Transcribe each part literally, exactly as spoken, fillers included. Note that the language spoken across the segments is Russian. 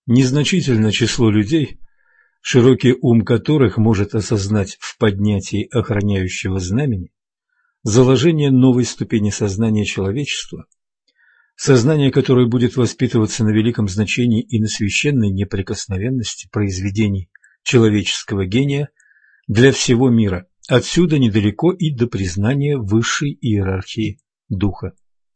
Незначительное число людей, широкий ум которых может осознать в поднятии охраняющего знамени заложение новой ступени сознания человечества, сознание которое будет воспитываться на великом значении и на священной неприкосновенности произведений человеческого гения для всего мира, отсюда недалеко и до признания высшей иерархии духа.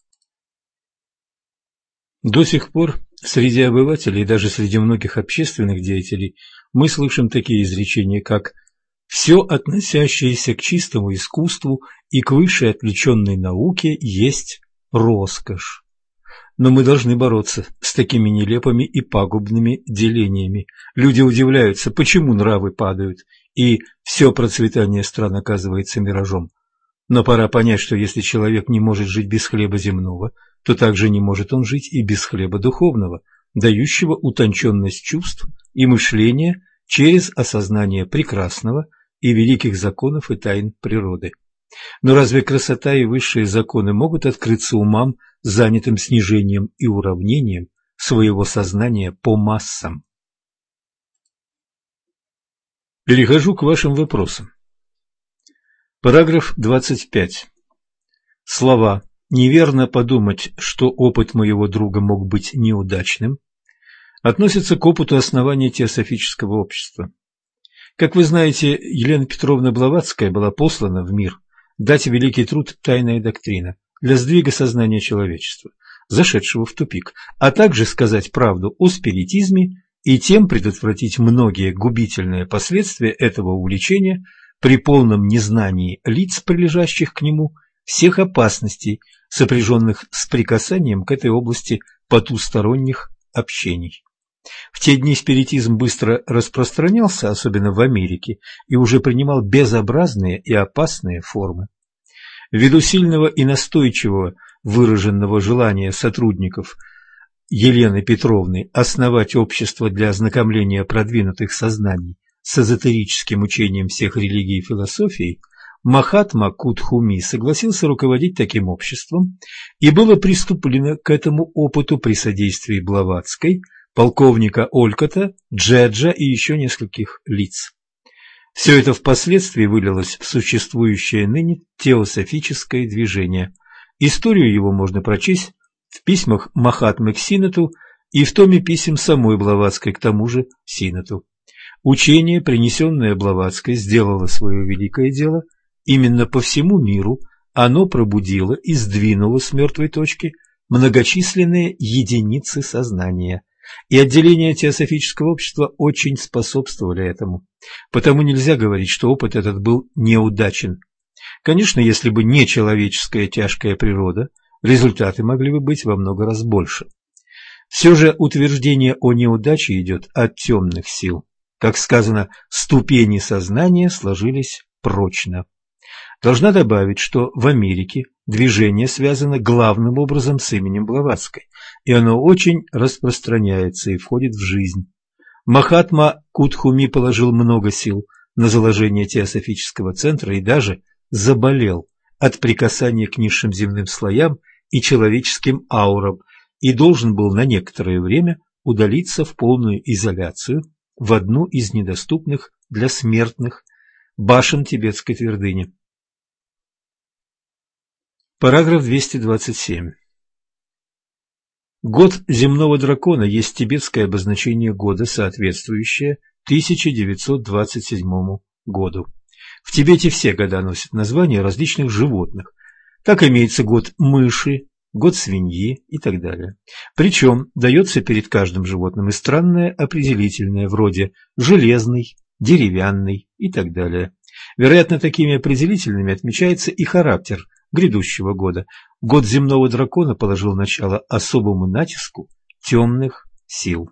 До сих пор среди обывателей и даже среди многих общественных деятелей мы слышим такие изречения, как «все относящееся к чистому искусству и к высшей отвлеченной науке есть роскошь». Но мы должны бороться с такими нелепыми и пагубными делениями. Люди удивляются, почему нравы падают, и все процветание стран оказывается миражом. Но пора понять, что если человек не может жить без хлеба земного, то также не может он жить и без хлеба духовного, дающего утонченность чувств и мышления через осознание прекрасного и великих законов и тайн природы. Но разве красота и высшие законы могут открыться умам, занятым снижением и уравнением своего сознания по массам? Перехожу к вашим вопросам. Параграф двадцать пять. Слова «неверно подумать, что опыт моего друга мог быть неудачным» относятся к опыту основания теософического общества. Как вы знаете, Елена Петровна Блаватская была послана в мир дать великий труд «Тайная доктрина» для сдвига сознания человечества, зашедшего в тупик, а также сказать правду о спиритизме и тем предотвратить многие губительные последствия этого увлечения при полном незнании лиц, прилежащих к нему, всех опасностей, сопряженных с прикасанием к этой области потусторонних общений. В те дни спиритизм быстро распространялся, особенно в Америке, и уже принимал безобразные и опасные формы. Ввиду сильного и настойчивого выраженного желания сотрудников Елены Петровны основать общество для ознакомления продвинутых сознаний с эзотерическим учением всех религий и философий, Махатма Кутхуми согласился руководить таким обществом, и было приступлено к этому опыту при содействии Блаватской, полковника Олькота, Джеджа и еще нескольких лиц. Все это впоследствии вылилось в существующее ныне теософическое движение. Историю его можно прочесть в письмах Махатмы к Синату и в томе писем самой Блаватской к тому же Синату. Учение, принесенное Блаватской, сделало свое великое дело. Именно по всему миру оно пробудило и сдвинуло с мертвой точки многочисленные единицы сознания. И отделения теософического общества очень способствовали этому. Потому нельзя говорить, что опыт этот был неудачен. Конечно, если бы не человеческая тяжкая природа, результаты могли бы быть во много раз больше. Все же утверждение о неудаче идет от темных сил. Как сказано, ступени сознания сложились прочно. Должна добавить, что в Америке движение связано главным образом с именем Блаватской, и оно очень распространяется и входит в жизнь. Махатма Кутхуми положил много сил на заложение теософического центра и даже заболел от прикасания к низшим земным слоям и человеческим аурам и должен был на некоторое время удалиться в полную изоляцию в одну из недоступных для смертных башен тибетской твердыни. Параграф двести двадцать семь. Год земного дракона есть тибетское обозначение года, соответствующее тысяча девятьсот двадцать седьмому году. В Тибете все года носят названия различных животных. Так имеется год мыши, год свиньи и так далее. Причем дается перед каждым животным и странное определительное, вроде железный, деревянный и так далее. Вероятно, такими определительными отмечается и характер грядущего года. Год земного дракона положил начало особому натиску темных сил.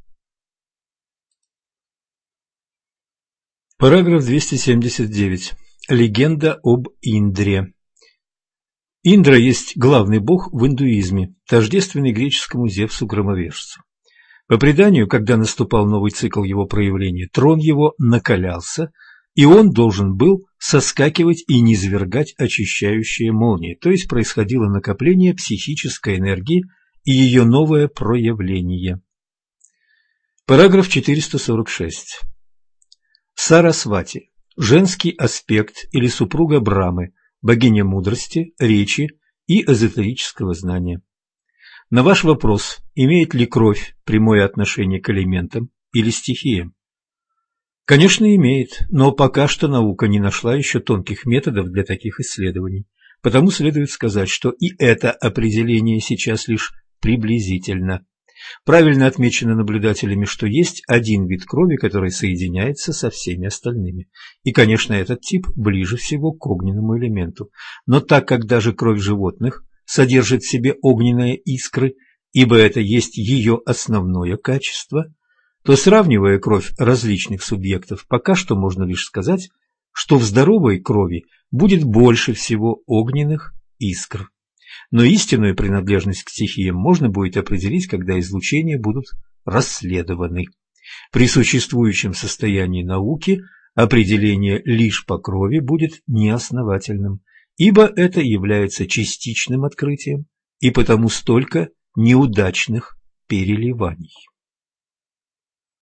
Параграф двести семьдесят девять. Легенда об Индре. Индра есть главный бог в индуизме, тождественный греческому Зевсу-громовержцу. По преданию, когда наступал новый цикл его проявления, трон его накалялся, и он должен был соскакивать и низвергать очищающие молнии, то есть происходило накопление психической энергии и ее новое проявление. Параграф четыреста сорок шесть. Сарасвати – женский аспект или супруга Брамы, богиня мудрости, речи и эзотерического знания. На ваш вопрос, имеет ли кровь прямое отношение к элементам или стихиям? Конечно, имеет, но пока что наука не нашла еще тонких методов для таких исследований. Потому следует сказать, что и это определение сейчас лишь приблизительно. Правильно отмечено наблюдателями, что есть один вид крови, который соединяется со всеми остальными. И, конечно, этот тип ближе всего к огненному элементу. Но так как даже кровь животных содержит в себе огненные искры, ибо это есть ее основное качество, то, сравнивая кровь различных субъектов, пока что можно лишь сказать, что в здоровой крови будет больше всего огненных искр. Но истинную принадлежность к стихиям можно будет определить, когда излучения будут расследованы. При существующем состоянии науки определение лишь по крови будет неосновательным, ибо это является частичным открытием и потому столько неудачных переливаний.